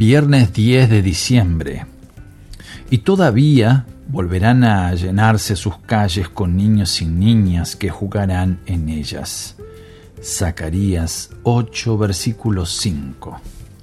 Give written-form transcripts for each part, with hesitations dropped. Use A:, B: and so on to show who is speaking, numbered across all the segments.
A: Viernes 10 de diciembre. Y todavía volverán a llenarse sus calles con niños y niñas que jugarán en ellas. Zacarías 8, versículo 5.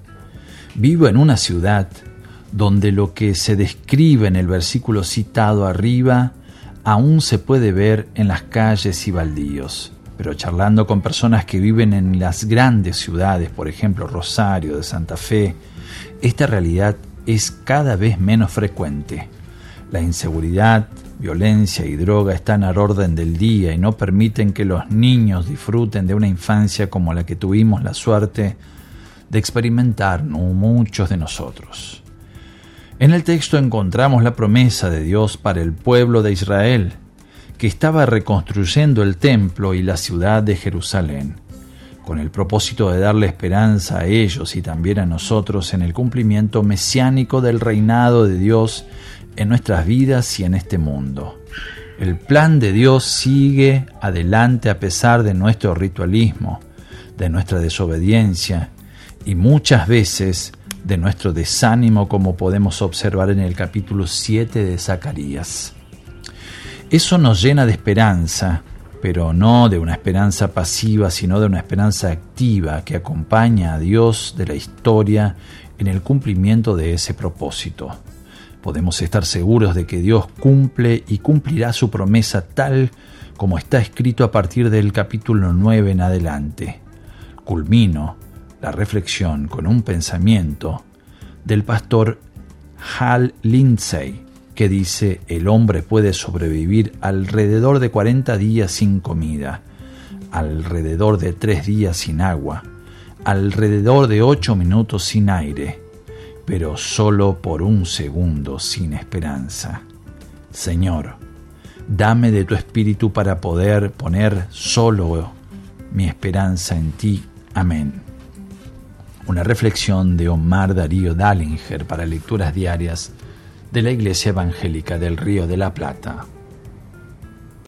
A: Vivo en una ciudad donde lo que se describe en el versículo citado arriba aún se puede ver en las calles y baldíos. Pero charlando con personas que viven en las grandes ciudades, por ejemplo Rosario de Santa Fe, esta realidad es cada vez menos frecuente. La inseguridad, violencia y droga están al orden del día y no permiten que los niños disfruten de una infancia como la que tuvimos la suerte de experimentar muchos de nosotros. En el texto encontramos la promesa de Dios para el pueblo de Israel, que estaba reconstruyendo el templo y la ciudad de Jerusalén, con el propósito de darle esperanza a ellos y también a nosotros en el cumplimiento mesiánico del reinado de Dios en nuestras vidas y en este mundo. El plan de Dios sigue adelante a pesar de nuestro ritualismo, de nuestra desobediencia y muchas veces de nuestro desánimo, como podemos observar en el capítulo 7 de Zacarías. Eso nos llena de esperanza, pero no de una esperanza pasiva, sino de una esperanza activa que acompaña a Dios de la historia en el cumplimiento de ese propósito. Podemos estar seguros de que Dios cumple y cumplirá su promesa tal como está escrito a partir del capítulo 9 en adelante. Culmino la reflexión con un pensamiento del pastor Hal Lindsey, que dice: el hombre puede sobrevivir alrededor de 40 días sin comida, alrededor de 3 días sin agua, alrededor de 8 minutos sin aire, pero solo por 1 segundo sin esperanza. Señor, dame de tu espíritu para poder poner solo mi esperanza en ti. Amén. Una reflexión de Omar Darío Dallinger para Lecturas Diarias de la Iglesia Evangélica del Río de la Plata.